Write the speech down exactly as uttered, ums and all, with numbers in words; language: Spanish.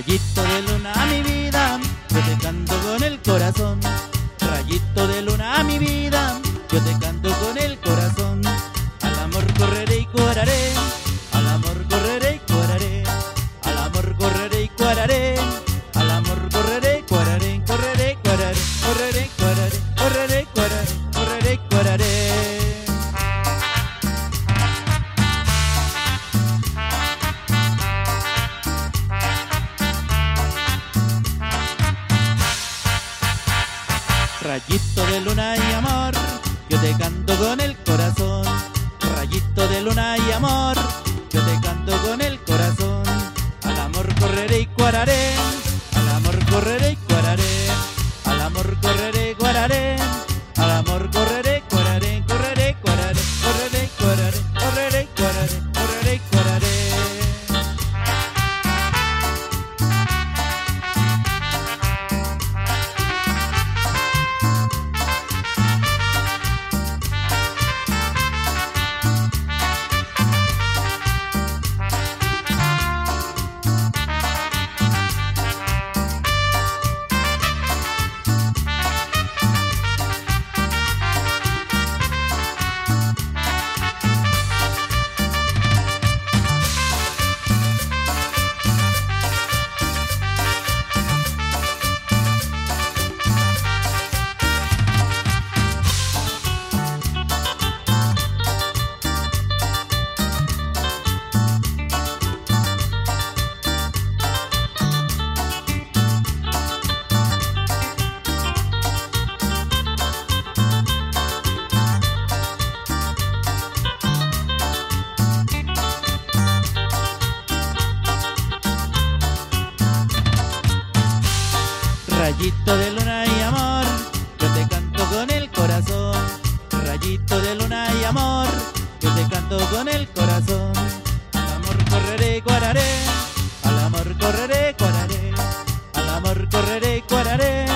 Rayito de luna a mi vida, yo te canto con el corazón. Rayito de luna a mi vida, yo te canto con el corazón. Al amor correré y correré, al amor correré y correré, al amor correré y correré, al amor correré y correré, correré, correré, correré, correré, correré, correré, correré, correré. Rayito de luna y amor, yo te canto con el corazón. Rayito de luna y amor, yo te canto con el corazón. Al amor correré y cuararé, al amor correré y cuararé, al amor correré y cuararé, al amor correré, cuararé, correré, cuararé, correré, cuararé, correré, cuararé, correré, cuararé. Rayito de luna y amor, yo te canto con el corazón. Rayito de luna y amor, yo te canto con el corazón. Al amor correré y cuararé, al amor correré y cuararé, al amor correré y cuararé.